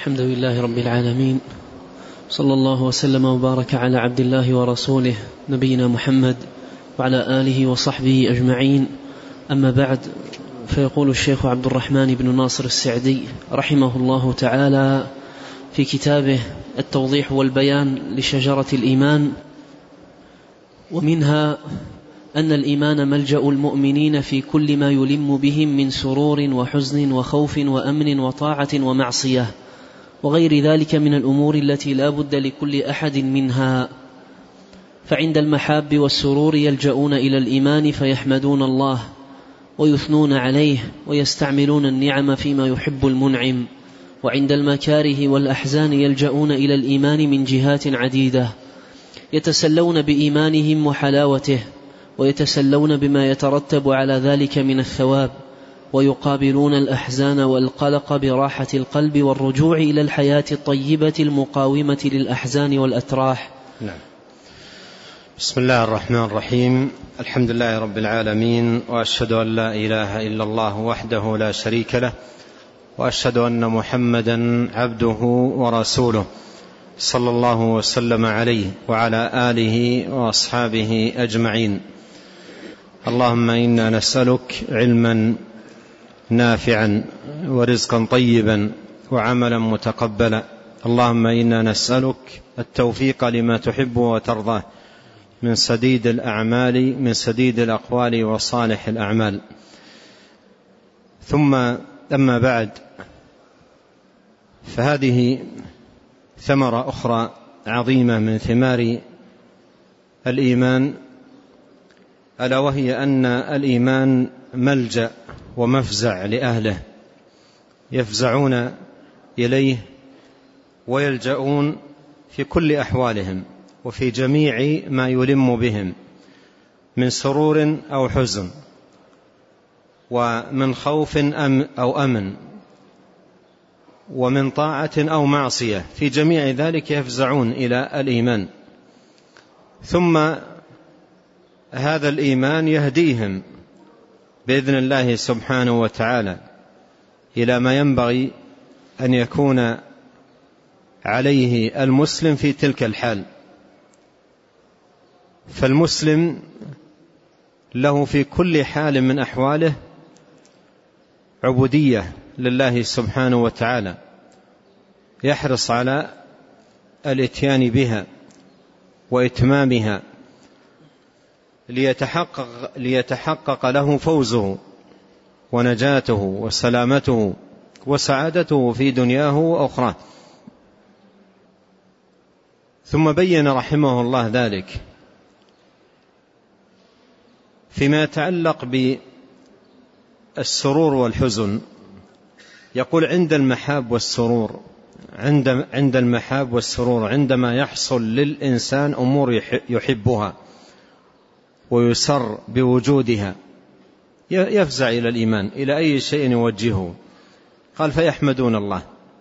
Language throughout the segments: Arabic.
الحمد لله رب العالمين، صلى الله وسلم وبارك على عبد الله ورسوله نبينا محمد وعلى آله وصحبه أجمعين. أما بعد، فيقول الشيخ عبد الرحمن بن ناصر السعدي رحمه الله تعالى في كتابه التوضيح والبيان لشجرة الإيمان: ومنها أن الإيمان ملجأ المؤمنين في كل ما يلم بهم من سرور وحزن وخوف وأمن وطاعة ومعصية وغير ذلك من الأمور التي لا بد لكل أحد منها. فعند المحاب والسرور يلجؤون إلى الإيمان فيحمدون الله ويثنون عليه ويستعملون النعم فيما يحب المنعم. وعند المكاره والأحزان يلجؤون إلى الإيمان من جهات عديدة، يتسلون بإيمانهم وحلاوته، ويتسلون بما يترتب على ذلك من الثواب، ويقابلون الأحزان والقلق براحة القلب والرجوع إلى الحياة الطيبة المقاومة للأحزان والأتراح. نعم. بسم الله الرحمن الرحيم. الحمد لله رب العالمين، وأشهد أن لا إله إلا الله وحده لا شريك له، وأشهد أن محمدا عبده ورسوله، صلى الله وسلم عليه وعلى آله وأصحابه أجمعين. اللهم إنا نسألك علما نافعا ورزقا طيبا وعملا متقبلا. اللهم إنا نسألك التوفيق لما تحب وترضاه من سديد الأعمال، من سديد الأقوال وصالح الأعمال. ثم أما بعد، فهذه ثمرة أخرى عظيمة من ثمار الإيمان، ألا وهي أن الإيمان ملجأ ومفزع لأهله، يفزعون إليه ويلجؤون في كل أحوالهم وفي جميع ما يلم بهم من سرور أو حزن، ومن خوف أو أمن، ومن طاعة أو معصية، في جميع ذلك يفزعون إلى الإيمان. ثم هذا الإيمان يهديهم بإذن الله سبحانه وتعالى إلى ما ينبغي أن يكون عليه المسلم في تلك الحال. فالمسلم له في كل حال من أحواله عبودية لله سبحانه وتعالى، يحرص على الاتيان بها وإتمامها ليتحقق له فوزه ونجاته وسلامته وسعادته في دنياه وأخراه. ثم بين رحمه الله ذلك فيما يتعلق بالسرور والحزن. يقول: عند المحاب والسرور، عند المحاب والسرور، عندما يحصل للإنسان أمور يحبها ويسر بوجودها، يفزع إلى الإيمان، إلى أي شيء يوجهه. قال: فيحمدون الله.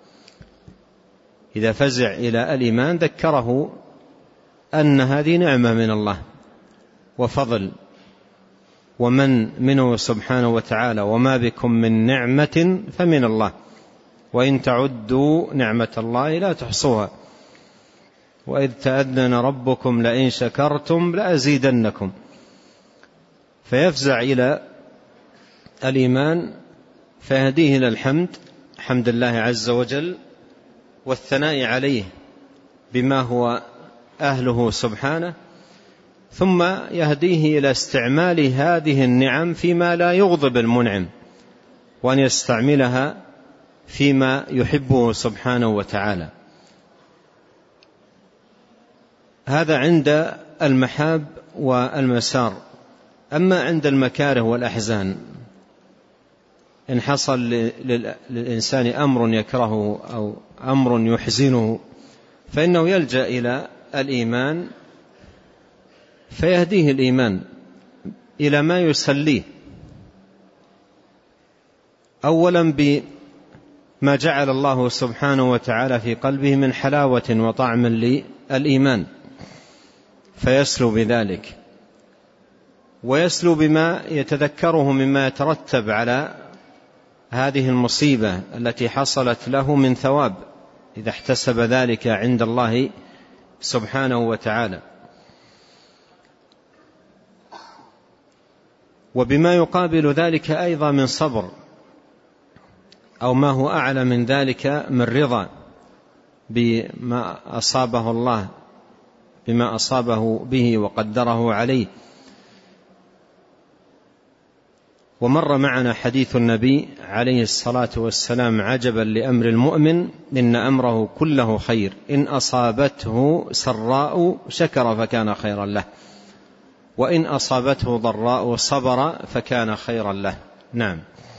إذا فزع إلى الإيمان ذكره أن هذه نعمة من الله وفضل ومن منه سبحانه وتعالى، وما بكم من نعمة فمن الله، وإن تعدوا نعمة الله لا تحصوها، وإذ تأذن ربكم لئن شكرتم لأزيدنكم. فيفزع إلى الإيمان فيهديه إلى الحمد، حمد الله عز وجل، والثناء عليه بما هو أهله سبحانه، ثم يهديه إلى استعمال هذه النعم فيما لا يغضب المنعم، وأن يستعملها فيما يحبه سبحانه وتعالى. هذا عند المحاب والمسار. أما عند المكاره والأحزان، إن حصل للإنسان أمر يكرهه أو أمر يحزنه، فإنه يلجأ إلى الإيمان فيهديه الإيمان إلى ما يسليه، أولا بما جعل الله سبحانه وتعالى في قلبه من حلاوة وطعم للإيمان، فيسلو بذلك، ويسلو بما يتذكره مما يترتب على هذه المصيبة التي حصلت له من ثواب إذا احتسب ذلك عند الله سبحانه وتعالى. وبما يقابل ذلك أيضا من صبر، أو ما هو أعلى من ذلك من رضا بما أصابه الله، بما أصابه به وقدره عليه. ومر معنا حديث النبي عليه الصلاة والسلام: عجبا لأمر المؤمن إن أمره كله خير، إن أصابته سراء شكر فكان خيرا له، وإن أصابته ضراء صبر فكان خيرا له. نعم.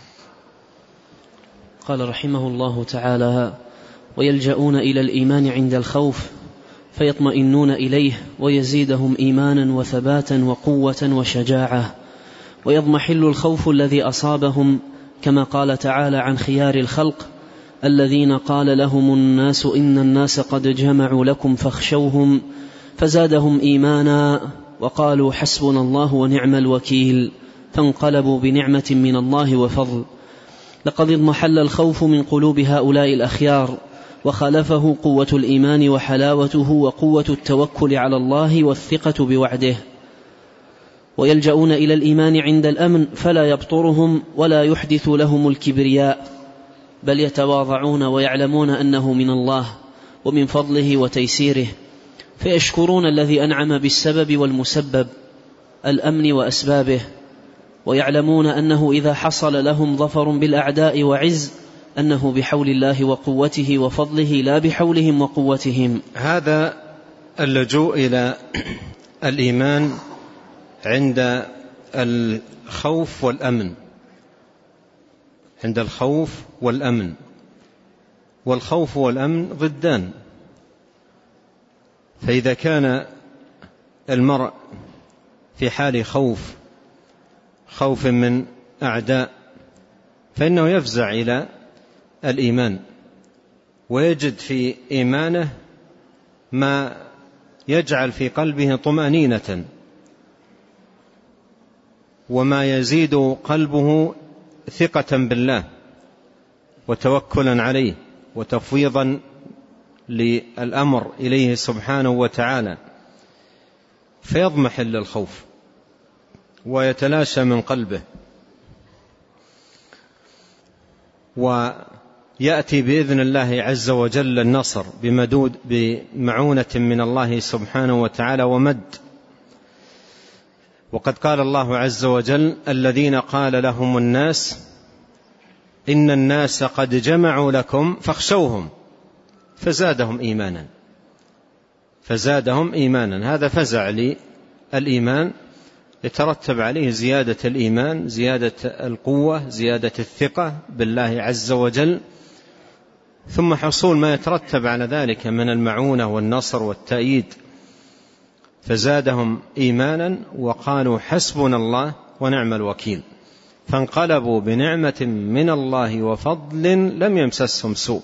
قال رحمه الله تعالى: ويلجؤون إلى الإيمان عند الخوف فيطمئنون إليه ويزيدهم إيمانا وثباتا وقوة وشجاعة، ويضمحل الخوف الذي أصابهم، كما قال تعالى عن خيار الخلق: الذين قال لهم الناس إن الناس قد جمعوا لكم فاخشوهم فزادهم إيمانا وقالوا حسبنا الله ونعم الوكيل، فانقلبوا بنعمة من الله وفضل. لقد اضمحل الخوف من قلوب هؤلاء الأخيار، وخالفه قوة الإيمان وحلاوته وقوة التوكل على الله والثقة بوعده. ويلجؤون إلى الإيمان عند الأمن فلا يبطرهم ولا يحدث لهم الكبرياء، بل يتواضعون ويعلمون أنه من الله ومن فضله وتيسيره، فيشكرون الذي أنعم بالسبب والمسبب الأمن وأسبابه، ويعلمون أنه إذا حصل لهم ظفر بالأعداء وعز أنه بحول الله وقوته وفضله لا بحولهم وقوتهم. هذا اللجوء إلى الإيمان عند الخوف والأمن، عند الخوف والأمن. والخوف والأمن ضدان، فإذا كان المرء في حال خوف من أعداء فإنه يفزع إلى الإيمان، ويجد في إيمانه ما يجعل في قلبه طمأنينة، وما يزيد قلبه ثقة بالله وتوكلا عليه وتفويضا للأمر إليه سبحانه وتعالى، فيضمحل الخوف ويتلاشى من قلبه، ويأتي بإذن الله عز وجل النصر بمعونة من الله سبحانه وتعالى ومد. وقد قال الله عز وجل: الذين قال لهم الناس إن الناس قد جمعوا لكم فاخشوهم فزادهم إيمانا. هذا فزع للإيمان يترتب عليه زيادة الإيمان، زيادة القوة، زيادة الثقة بالله عز وجل، ثم حصول ما يترتب على ذلك من المعونة والنصر والتأييد. فزادهم إيمانا وقالوا حسبنا الله ونعم الوكيل، فانقلبوا بنعمة من الله وفضل لم يمسسهم سوء.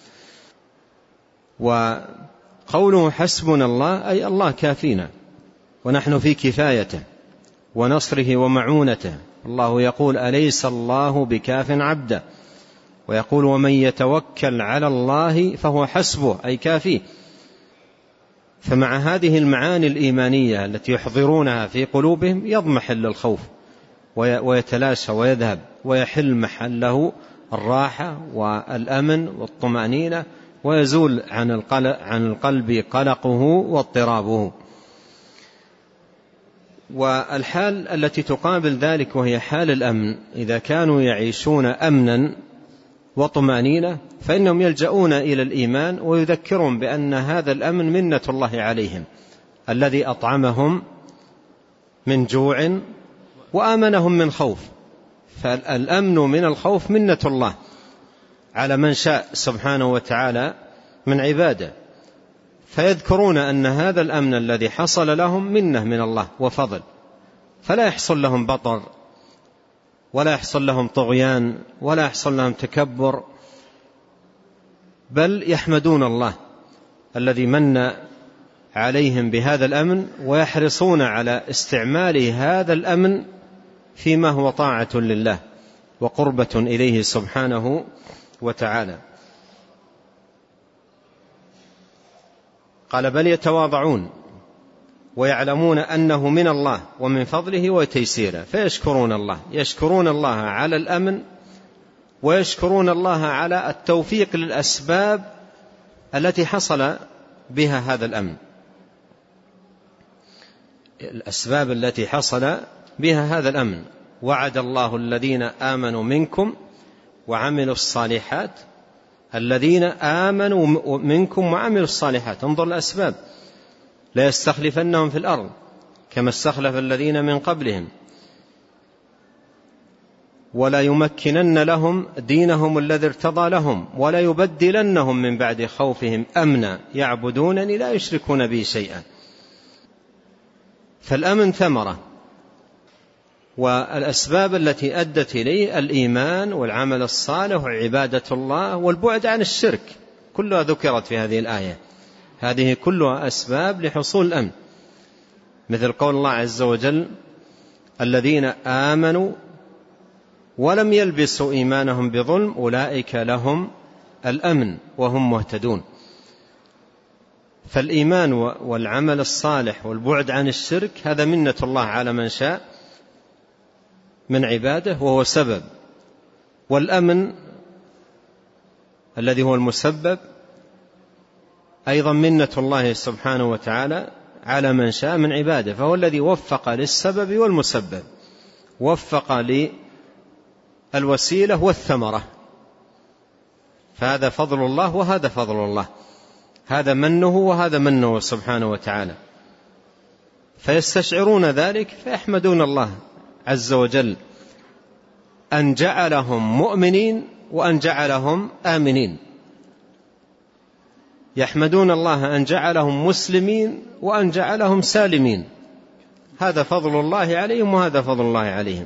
وقوله حسبنا الله أي الله كافينا ونحن في كفايته ونصره ومعونته. الله يقول: أليس الله بكاف عبده، ويقول: ومن يتوكل على الله فهو حسبه أي كافيه. فمع هذه المعاني الإيمانية التي يحضرونها في قلوبهم يضمحل الخوف ويتلاشى ويذهب، ويحل محله الراحة والأمن والطمأنينة، ويزول عن القلب قلقه واضطرابه. والحال التي تقابل ذلك وهي حال الأمن، إذا كانوا يعيشون أمنا وطمأنينة فإنهم يلجؤون إلى الإيمان ويذكرون بأن هذا الأمن منة الله عليهم، الذي أطعمهم من جوع وآمنهم من خوف. فالأمن من الخوف منة الله على من شاء سبحانه وتعالى من عباده، فيذكرون أن هذا الأمن الذي حصل لهم منة من الله وفضل، فلا يحصل لهم بطر ولا يحصل لهم طغيان ولا يحصل لهم تكبر، بل يحمدون الله الذي من عليهم بهذا الأمن، ويحرصون على استعمال هذا الأمن فيما هو طاعة لله وقربة إليه سبحانه وتعالى. قال بل يتواضعون ويعلمون أنه من الله ومن فضله وتيسيره فيشكرون الله، يشكرون الله على الأمن ويشكرون الله على التوفيق للأسباب التي حصل بها هذا الأمن، الأسباب التي حصل بها هذا الأمن. وعد الله الذين آمنوا منكم وعملوا الصالحات، الذين آمنوا منكم وعملوا الصالحات، انظر الأسباب، لا يستخلفنهم في الأرض كما استخلف الذين من قبلهم، ولا يمكنن لهم دينهم الذي ارتضى لهم، ولا يبدلنهم من بعد خوفهم أمنا يعبدونني لا يشركون بي شيئا. فالأمن ثمرة، والأسباب التي أدت إليه الإيمان والعمل الصالح وعبادة الله والبعد عن الشرك كلها ذكرت في هذه الآية. هذه كلها أسباب لحصول الأمن، مثل قول الله عز وجل الذين آمنوا ولم يلبسوا إيمانهم بظلم أولئك لهم الأمن وهم مهتدون. فالإيمان والعمل الصالح والبعد عن الشرك هذا منة الله على من شاء من عباده وهو سبب، والأمن الذي هو المسبب أيضا منة الله سبحانه وتعالى على من شاء من عباده، فهو الذي وفق للسبب والمسبب، وفق للوسيلة والثمرة، فهذا فضل الله وهذا فضل الله، هذا منه وهذا منه سبحانه وتعالى، فيستشعرون ذلك فيحمدون الله عز وجل أن جعلهم مؤمنين وأن جعلهم آمنين، يحمدون الله أن جعلهم مسلمين وأن جعلهم سالمين، هذا فضل الله عليهم وهذا فضل الله عليهم.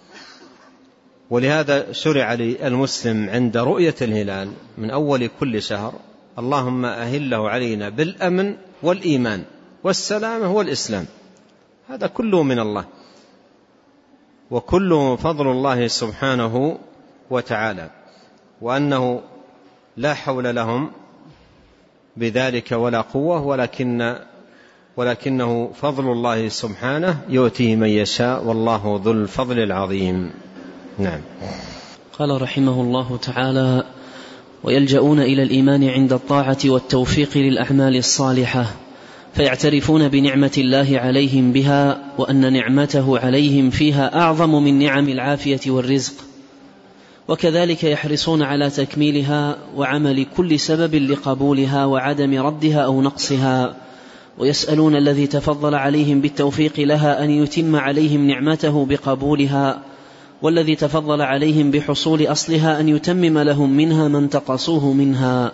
ولهذا شرع للمسلم عند رؤية الهلال من أول كل شهر اللهم أهله علينا بالأمن والإيمان والسلامة والإسلام، هذا كله من الله وكله فضل الله سبحانه وتعالى، وأنه لا حول لهم بذلك ولا قوة، ولكنه فضل الله سبحانه يؤتيه من يشاء والله ذو الفضل العظيم. نعم. قال رحمه الله تعالى: ويلجؤون إلى الإيمان عند الطاعة والتوفيق للأعمال الصالحة، فيعترفون بنعمة الله عليهم بها، وأن نعمته عليهم فيها أعظم من نعم العافية والرزق، وكذلك يحرصون على تكميلها وعمل كل سبب لقبولها وعدم ردها أو نقصها، ويسألون الذي تفضل عليهم بالتوفيق لها أن يتم عليهم نعمته بقبولها، والذي تفضل عليهم بحصول أصلها أن يتمم لهم منها ما انتقصوه منها.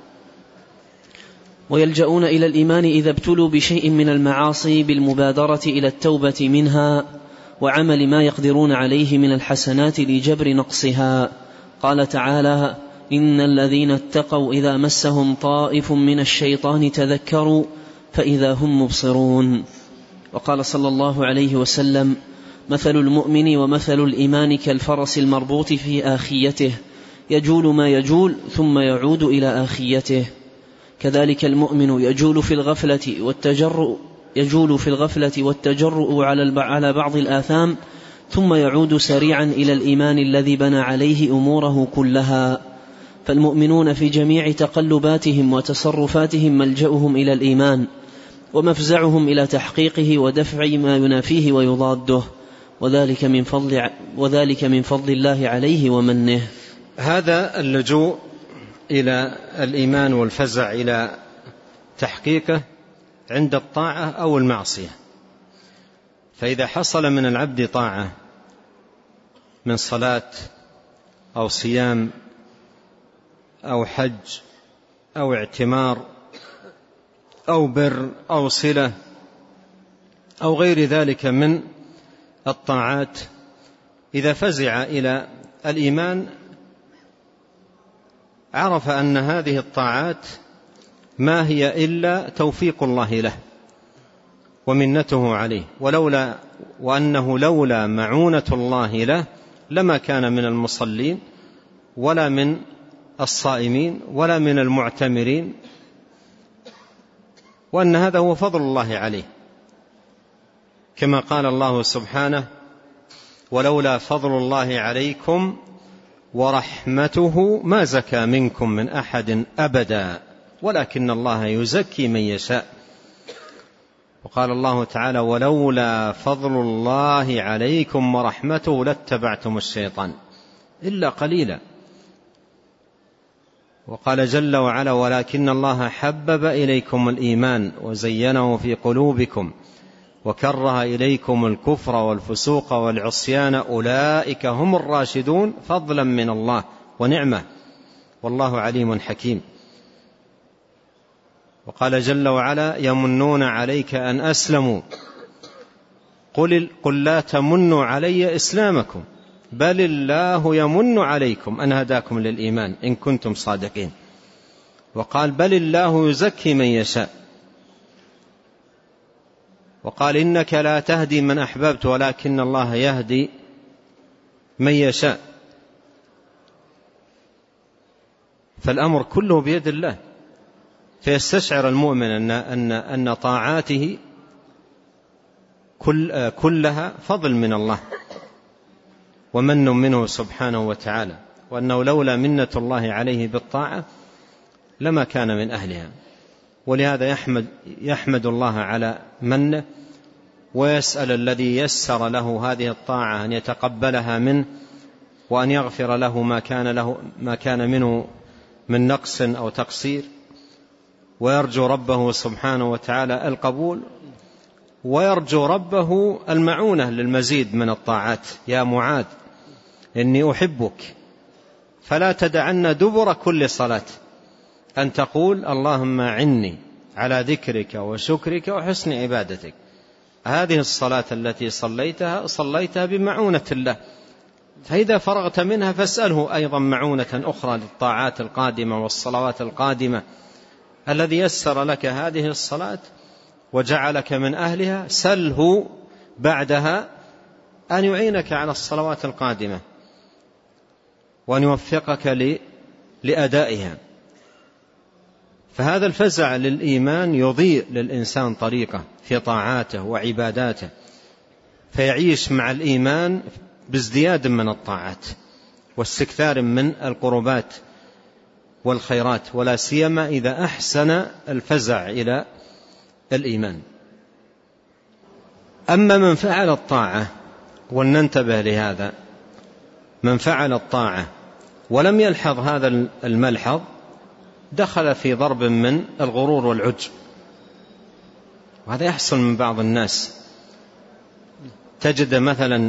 ويلجؤون إلى الإيمان إذا ابتلوا بشيء من المعاصي بالمبادرة إلى التوبة منها وعمل ما يقدرون عليه من الحسنات لجبر نقصها. قال تعالى: إن الذين اتقوا إذا مسهم طائف من الشيطان تذكروا فإذا هم مبصرون. وقال صلى الله عليه وسلم: مثل المؤمن ومثل الإيمان كالفرس المربوط في آخيته، يجول ما يجول ثم يعود إلى آخيته. كذلك المؤمن يجول في الغفلة والتجرؤ على بعض الآثام، ثم يعود سريعا إلى الإيمان الذي بنى عليه أموره كلها. فالمؤمنون في جميع تقلباتهم وتصرفاتهم ملجأهم إلى الإيمان، ومفزعهم إلى تحقيقه ودفع ما ينافيه ويضاده، وذلك من فضل الله عليه ومنه. هذا اللجوء إلى الإيمان والفزع إلى تحقيقه عند الطاعة أو المعصية. فإذا حصل من العبد طاعة من صلاة أو صيام أو حج أو اعتمار أو بر أو صلة أو غير ذلك من الطاعات، إذا فزع إلى الإيمان عرف أن هذه الطاعات ما هي إلا توفيق الله له ومنته عليه، وأنه لولا معونة الله له لما كان من المصلين ولا من الصائمين ولا من المعتمرين وأن هذا هو فضل الله عليه، كما قال الله سبحانه: ولولا فضل الله عليكم ورحمته ما زكى منكم من أحد أبدا ولكن الله يزكي من يشاء. وقال الله تعالى: ولولا فضل الله عليكم ورحمته لاتبعتم الشيطان إلا قليلا. وقال جل وعلا: ولكن الله حبب إليكم الإيمان وزينه في قلوبكم وكره إليكم الكفر والفسوق والعصيان أولئك هم الراشدون فضلا من الله ونعمة والله عليم حكيم. وقال جل وعلا: يمنون عليك أن أسلموا قل لا تمنوا علي إسلامكم بل الله يمن عليكم أن هداكم للإيمان إن كنتم صادقين. وقال: بل الله يزكي من يشاء. وقال: إنك لا تهدي من أحببت ولكن الله يهدي من يشاء. فالأمر كله بيد الله، فيستشعر المؤمن أن طاعاته كلها فضل من الله ومن منه سبحانه وتعالى، وأنه لولا منة الله عليه بالطاعة لما كان من أهلها. ولهذا يحمد الله على منه، ويسأل الذي يسر له هذه الطاعة أن يتقبلها منه وأن يغفر له ما كان منه من نقص أو تقصير، ويرجو ربه سبحانه وتعالى القبول، ويرجو ربه المعونة للمزيد من الطاعات. يا معاذ إني أحبك فلا تدعن دبر كل صلاة أن تقول اللهم أعني على ذكرك وشكرك وحسن عبادتك. هذه الصلاة التي صليتها بمعونة الله، فإذا فرغت منها فاسأله أيضا معونة أخرى للطاعات القادمة والصلوات القادمة. الذي يسر لك هذه الصلاة وجعلك من أهلها سله بعدها أن يعينك على الصلوات القادمة وأن يوفقك لأدائها. فهذا الفزع للإيمان يضيء للإنسان طريقه في طاعاته وعباداته، فيعيش مع الإيمان بازدياد من الطاعات واستكثار من القربات والخيرات، ولا سيما إذا أحسن الفزع إلى الإيمان. أما من فعل الطاعة، ولننتبه لهذا، من فعل الطاعة ولم يلحظ هذا الملحظ دخل في ضرب من الغرور والعجب، وهذا يحصل من بعض الناس. تجد مثلا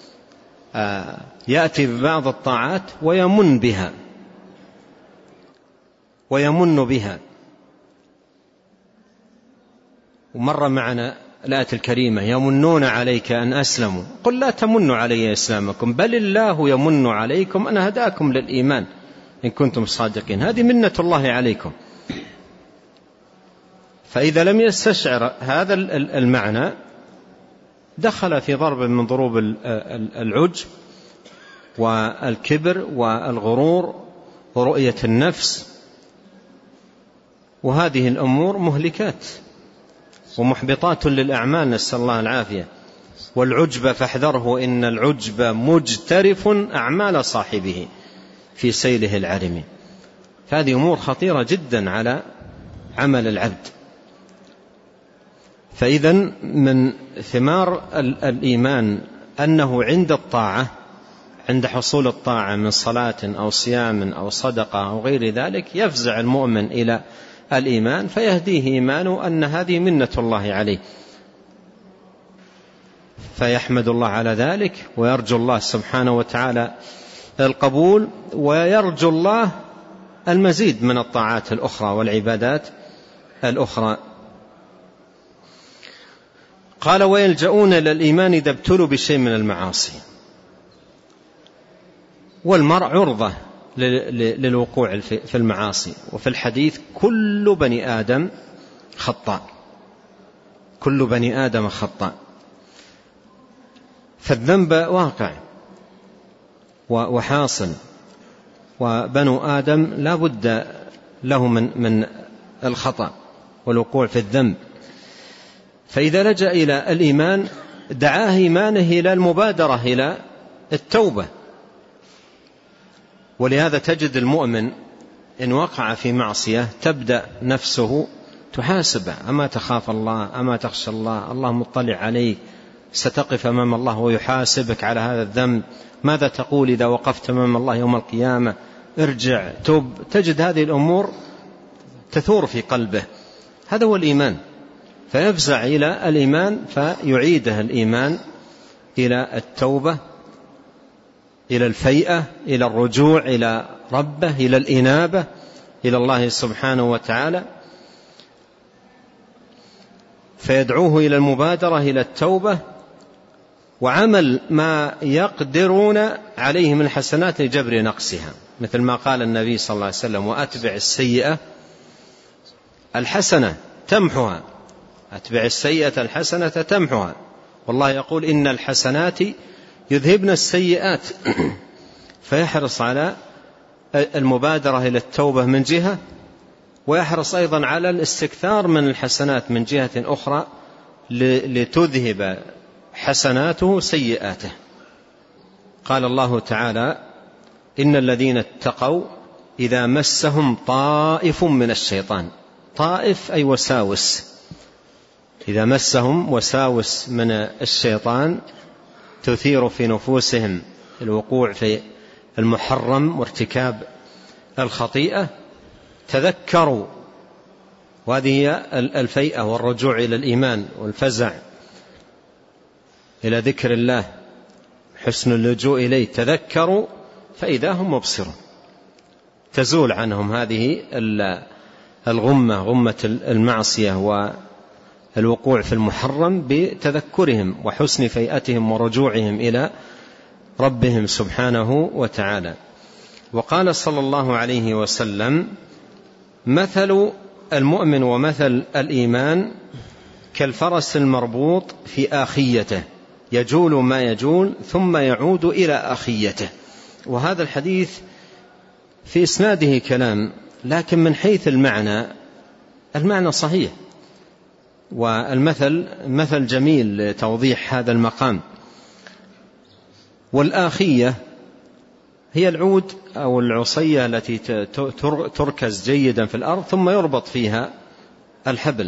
يأتي ببعض الطاعات ويمن بها. ومر معنا الآية الكريمة: يمنون عليك أن أسلموا قل لا تمنوا علي إسلامكم بل الله يمن عليكم أن هداكم للإيمان إن كنتم صادقين. هذه منة الله عليكم. فإذا لم يستشعر هذا المعنى دخل في ضرب من ضروب العجب والكبر والغرور ورؤية النفس، وهذه الأمور مهلكات ومحبطات للأعمال، نسأل الله العافية. والعجب فاحذره إن العجب مجترف أعمال صاحبه في سيله العرم. فهذه أمور خطيرة جدا على عمل العبد. فإذا من ثمار الإيمان أنه عند الطاعة، عند حصول الطاعة من صلاة أو صيام أو صدقة أو غير ذلك، يفزع المؤمن إلى الإيمان فيهديه إيمانه أن هذه منة الله عليه، فيحمد الله على ذلك ويرجو الله سبحانه وتعالى القبول، ويرجو الله المزيد من الطاعات الأخرى والعبادات الأخرى. قال: ويلجؤون إلى الإيمان إذا ابتلوا بشيء من المعاصي. والمرء عرضة للوقوع في المعاصي. وفي الحديث: كل بني آدم خطاء، كل بني آدم خطاء. فالذنب واقع وحاصل، وبنو آدم لا بد له من الخطأ، والوقوع في الذنب. فإذا لجأ إلى الإيمان دعاه إيمانه إلى المبادرة إلى التوبة. ولهذا تجد المؤمن إن وقع في معصية تبدأ نفسه تحاسبه: أما تخاف الله؟ أما تخشى الله؟ الله مطلع عليك، ستقف أمام الله ويحاسبك على هذا الذنب. ماذا تقول إذا وقفت أمام الله يوم القيامة؟ ارجع، تب. تجد هذه الأمور تثور في قلبه. هذا هو الإيمان. فيفزع إلى الإيمان فيعيده الإيمان إلى التوبة، إلى الفيئة، إلى الرجوع إلى ربه، إلى الإنابة إلى الله سبحانه وتعالى، فيدعوه إلى المبادرة إلى التوبة وعمل ما يقدرون عليه من الحسنات لجبر نقصها، مثل ما قال النبي صلى الله عليه وسلم: وأتبع السيئة الحسنة تمحها. أتبع السيئة الحسنة تمحها. والله يقول: إن الحسنات يذهبن السيئات. فيحرص على المبادرة إلى التوبة من جهة، ويحرص أيضا على الاستكثار من الحسنات من جهة أخرى لتذهب حسناته سيئاته. قال الله تعالى: إن الذين اتقوا إذا مسهم طائف من الشيطان. طائف أي وساوس. إذا مسهم وساوس من الشيطان تثير في نفوسهم الوقوع في المحرم وارتكاب الخطيئة تذكروا. وهذه هي الفيئة والرجوع إلى الإيمان والفزع إلى ذكر الله، حسن اللجوء إليه. تذكروا فإذا هم مبصرون، تزول عنهم هذه الغمة، غمة المعصية والوقوع في المحرم بتذكرهم وحسن فيئتهم ورجوعهم إلى ربهم سبحانه وتعالى. وقال صلى الله عليه وسلم: مثل المؤمن ومثل الإيمان كالفرس المربوط في آخيته، يجول ما يجول ثم يعود إلى آخيته. وهذا الحديث في إسناده كلام، لكن من حيث المعنى صحيح، والمثل مثل جميل لتوضيح هذا المقام. والآخية هي العود أو العصية التي تركز جيدا في الأرض ثم يربط فيها الحبل،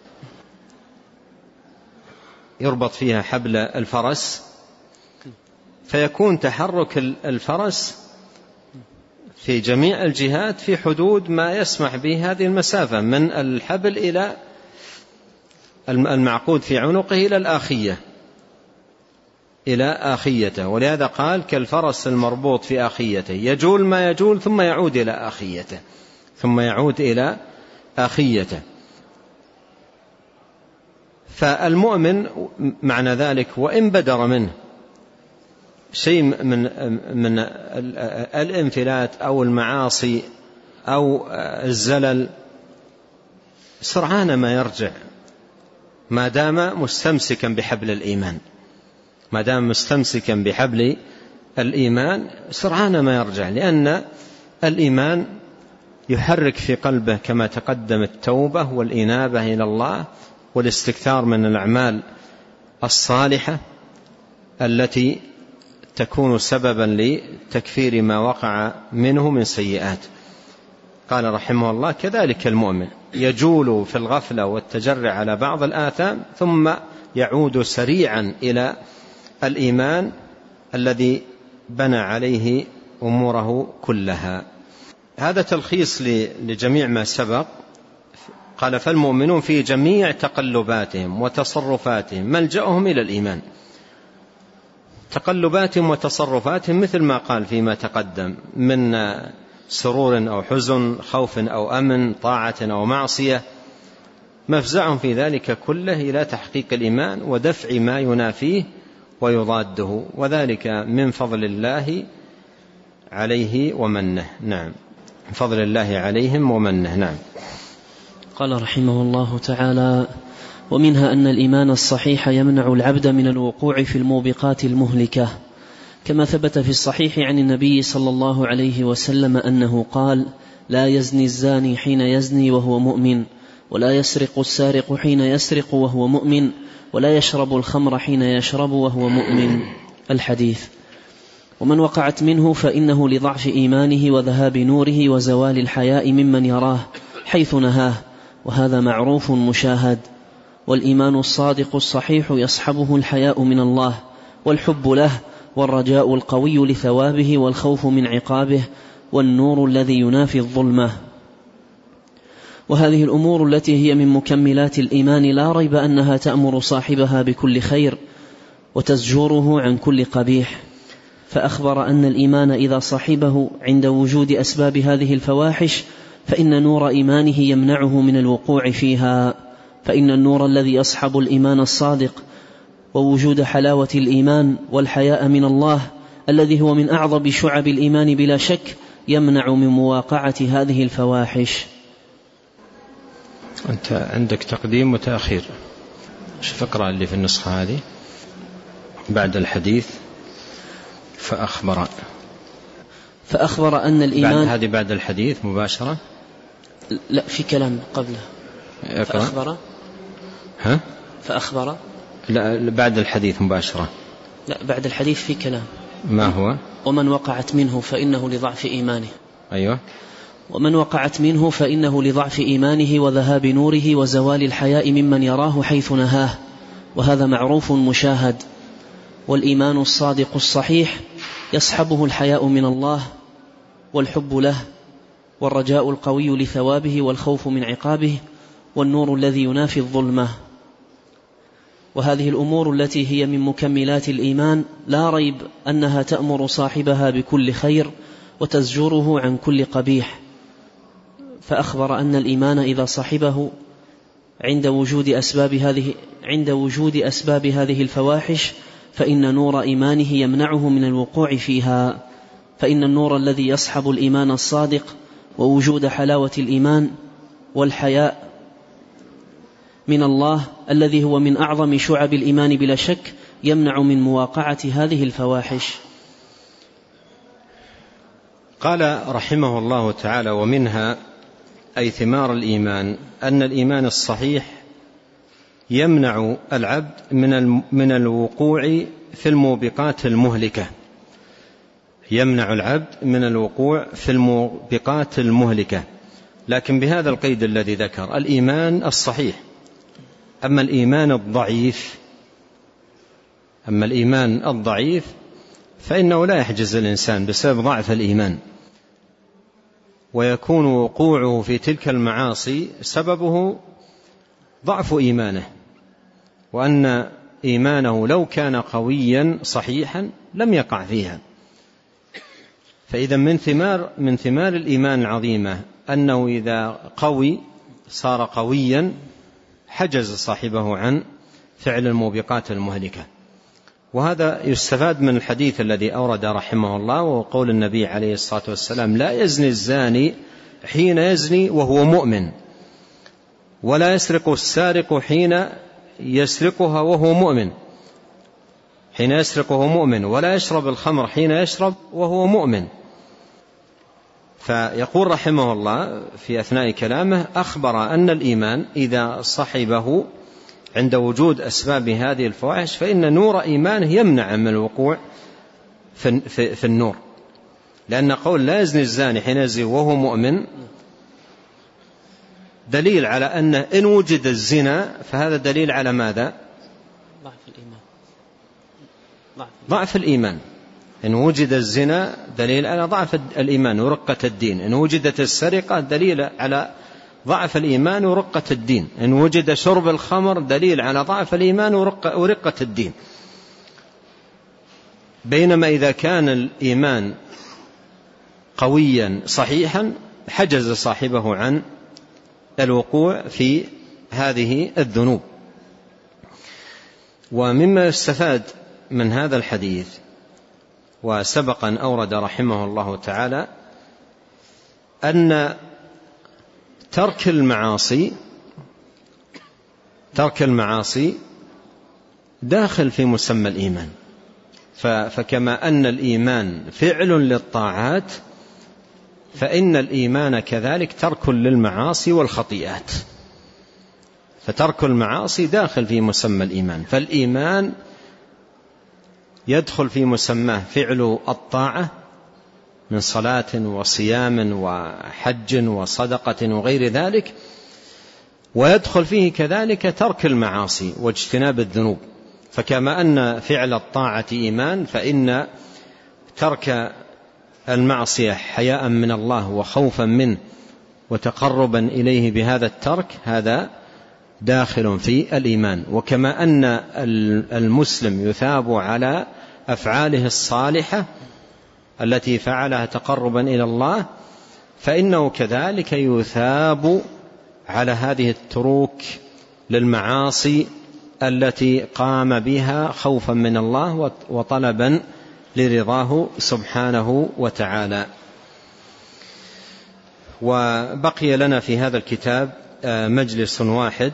يربط فيها حبل الفرس، فيكون تحرك الفرس في جميع الجهات في حدود ما يسمح به هذه المسافة من الحبل إلى المعقود في عنقه إلى الآخية، إلى آخيته. ولهذا قال: كالفرس المربوط في آخيته، يجول ما يجول ثم يعود إلى آخيته، ثم يعود إلى آخيته. فالمؤمن معنى ذلك وإن بدر منه شيء من الانفلات أو المعاصي أو الزلل سرعان ما يرجع، ما دام مستمسكا بحبل الإيمان. ما دام مستمسكا بحبل الإيمان سرعان ما يرجع، لأن الإيمان يحرك في قلبه كما تقدم التوبة والإنابة إلى الله والاستكثار من الأعمال الصالحة التي تكون سببا لتكفير ما وقع منه من سيئات. قال رحمه الله: كذلك المؤمن يجول في الغفلة والتجرع على بعض الآثام ثم يعود سريعا إلى الإيمان الذي بنى عليه أموره كلها. هذا تلخيص لجميع ما سبق. قال: فالمؤمنون في جميع تقلباتهم وتصرفاتهم ملجأهم إلى الإيمان. تقلباتهم وتصرفاتهم مثل ما قال فيما تقدم من سرور أو حزن، خوف أو أمن، طاعة أو معصية، مفزعهم في ذلك كله إلى تحقيق الإيمان ودفع ما ينافيه ويضاده، وذلك من فضل الله عليه ومنه. نعم، من فضل الله عليهم ومنه. نعم. قال رحمه الله تعالى: ومنها أن الإيمان الصحيح يمنع العبد من الوقوع في الموبقات المهلكة، كما ثبت في الصحيح عن النبي صلى الله عليه وسلم أنه قال: لا يزني الزاني حين يزني وهو مؤمن، ولا يسرق السارق حين يسرق وهو مؤمن، ولا يشرب الخمر حين يشرب وهو مؤمن. الحديث. ومن وقعت منه فإنه لضعف إيمانه وذهاب نوره وزوال الحياء ممن يراه حيث نهاه، وهذا معروف مشاهد. والإيمان الصادق الصحيح يصحبه الحياء من الله والحب له والرجاء القوي لثوابه والخوف من عقابه والنور الذي ينافي الظلمة. وهذه الأمور التي هي من مكملات الإيمان لا ريب أنها تأمر صاحبها بكل خير وتزجره عن كل قبيح. فأخبر أن الإيمان إذا صاحبه عند وجود أسباب هذه الفواحش فإن نور إيمانه يمنعه من الوقوع فيها، فإن النور الذي يصحب الإيمان الصادق ووجود حلاوة الإيمان والحياء من الله الذي هو من أعظم شعب الإيمان بلا شك يمنع من مواقعة هذه الفواحش. أنت عندك تقديم وتأخير، شوف اقرأ اللي في النسخة هذه بعد الحديث فأخبر أن الإيمان هذه بعد الحديث مباشرة. لا، في كلام قبله. فأخبر لا، بعد الحديث مباشرة. لا، بعد الحديث في كلام. ما هو؟ ومن وقعت منه فإنه لضعف إيمانه. أيوة. ومن وقعت منه فإنه لضعف إيمانه وذهاب نوره وزوال الحياء ممن يراه حيث نهاه، وهذا معروف مشاهد. والإيمان الصادق الصحيح يصحبه الحياء من الله والحب له والرجاء القوي لثوابه والخوف من عقابه والنور الذي ينافي الظلمة. وهذه الأمور التي هي من مكملات الإيمان لا ريب أنها تأمر صاحبها بكل خير وتزجره عن كل قبيح. فأخبر أن الإيمان إذا صاحبه عند وجود أسباب هذه الفواحش فإن نور إيمانه يمنعه من الوقوع فيها، فإن النور الذي يصحب الإيمان الصادق ووجود حلاوة الإيمان والحياء من الله الذي هو من أعظم شعب الإيمان بلا شك يمنع من مواقعة هذه الفواحش. قال رحمه الله تعالى: ومنها أي ثمار الإيمان أن الإيمان الصحيح يمنع العبد من الوقوع في الموبقات المهلكة. يمنع العبد من الوقوع في الموبقات المهلكة، لكن بهذا القيد الذي ذكر: الإيمان الصحيح. أما الإيمان الضعيف فإنه لا يحجز الإنسان بسبب ضعف الإيمان، ويكون وقوعه في تلك المعاصي سببه ضعف إيمانه، وأن إيمانه لو كان قويا صحيحا لم يقع فيها. فإذا من ثمار الإيمان العظيمة أنه إذا قوي صار قويا حجز صاحبه عن فعل الموبقات المهلكة. وهذا يستفاد من الحديث الذي أورد رحمه الله، وقول النبي عليه الصلاة والسلام: لا يزني الزاني حين يزني وهو مؤمن، ولا يسرق السارق حين يسرقها وهو مؤمن، ولا يشرب الخمر حين يشرب وهو مؤمن. فيقول رحمه الله في أثناء كلامه: أخبر أن الإيمان إذا صحبه عند وجود أسباب هذه الفواحش فإن نور إيمانه يمنع من الوقوع في النور. لأن قول لا يزني الزاني حين يزني وهو مؤمن دليل على أن إن وجد الزنا فهذا دليل على ماذا؟ ضعف الإيمان. إن وجد الزنا دليل على ضعف الإيمان ورقة الدين. إن وجدت السرقة دليل على ضعف الإيمان ورقة الدين. إن وجد شرب الخمر دليل على ضعف الإيمان ورقة الدين. بينما إذا كان الإيمان قويا صحيحا حجز صاحبه عن الوقوع في هذه الذنوب. ومما يستفاد من هذا الحديث وسبقا أورد رحمه الله تعالى أن ترك المعاصي داخل في مسمى الإيمان. فكما أن الإيمان فعل للطاعات فإن الإيمان كذلك ترك للمعاصي والخطيئات. فترك المعاصي داخل في مسمى الإيمان. فالإيمان يدخل في مسماه فعل الطاعة من صلاة وصيام وحج وصدقة وغير ذلك، ويدخل فيه كذلك ترك المعاصي واجتناب الذنوب. فكما أن فعل الطاعة إيمان، فإن ترك المعصية حياء من الله وخوفا منه وتقربا إليه بهذا الترك، هذا داخل في الإيمان. وكما أن المسلم يثاب على أفعاله الصالحة التي فعلها تقربا إلى الله، فإنه كذلك يثاب على هذه التروك للمعاصي التي قام بها خوفا من الله وطلبا لرضاه سبحانه وتعالى. وبقي لنا في هذا الكتاب مجلس واحد،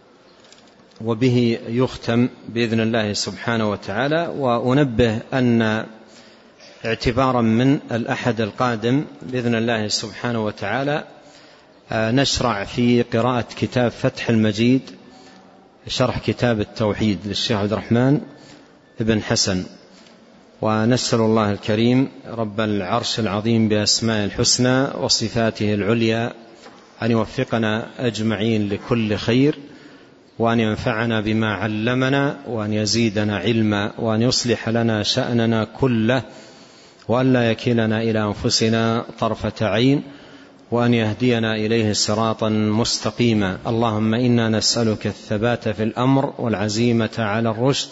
وبه يختم بإذن الله سبحانه وتعالى. وأنبه أن اعتبارا من الأحد القادم بإذن الله سبحانه وتعالى نشرع في قراءة كتاب فتح المجيد شرح كتاب التوحيد للشيخ عبد الرحمن بن حسن. ونسأل الله الكريم رب العرش العظيم بأسماء الحسنى وصفاته العليا أن يوفقنا أجمعين لكل خير، وأن ينفعنا بما علمنا، وأن يزيدنا علما، وأن يصلح لنا شأننا كله، وأن لا يكلنا إلى أنفسنا طرفة عين، وأن يهدينا إليه صراطا مستقيما. اللهم إنا نسألك الثبات في الأمر والعزيمة على الرشد،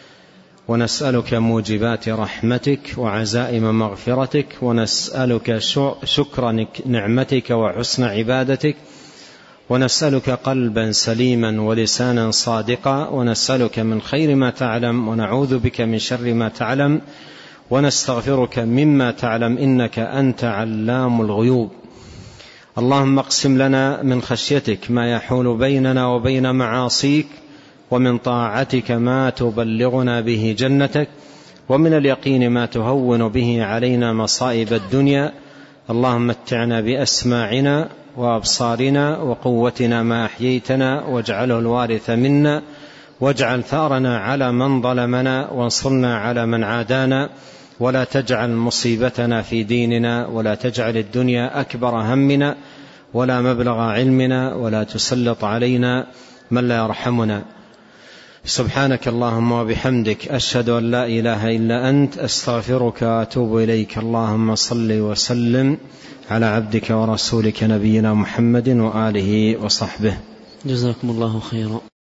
ونسألك موجبات رحمتك وعزائم مغفرتك، ونسألك شكر نعمتك وحسن عبادتك، ونسألك قلبا سليما ولسانا صادقا، ونسألك من خير ما تعلم ونعوذ بك من شر ما تعلم، ونستغفرك مما تعلم إنك أنت علام الغيوب. اللهم اقسم لنا من خشيتك ما يحول بيننا وبين معاصيك، ومن طاعتك ما تبلغنا به جنتك، ومن اليقين ما تهون به علينا مصائب الدنيا. اللهم متعنا بأسماعنا وأبصارنا وقوتنا ما أحييتنا، واجعله الوارث منا، واجعل ثارنا على من ظلمنا، وانصرنا على من عادانا، ولا تجعل مصيبتنا في ديننا، ولا تجعل الدنيا أكبر همنا ولا مبلغ علمنا، ولا تسلط علينا من لا يرحمنا. سبحانك اللهم وبحمدك، أشهد أن لا إله إلا أنت، أستغفرك وأتوب إليك. اللهم صل وسلم على عبدك ورسولك نبينا محمد وآله وصحبه. جزاكم الله خيرا.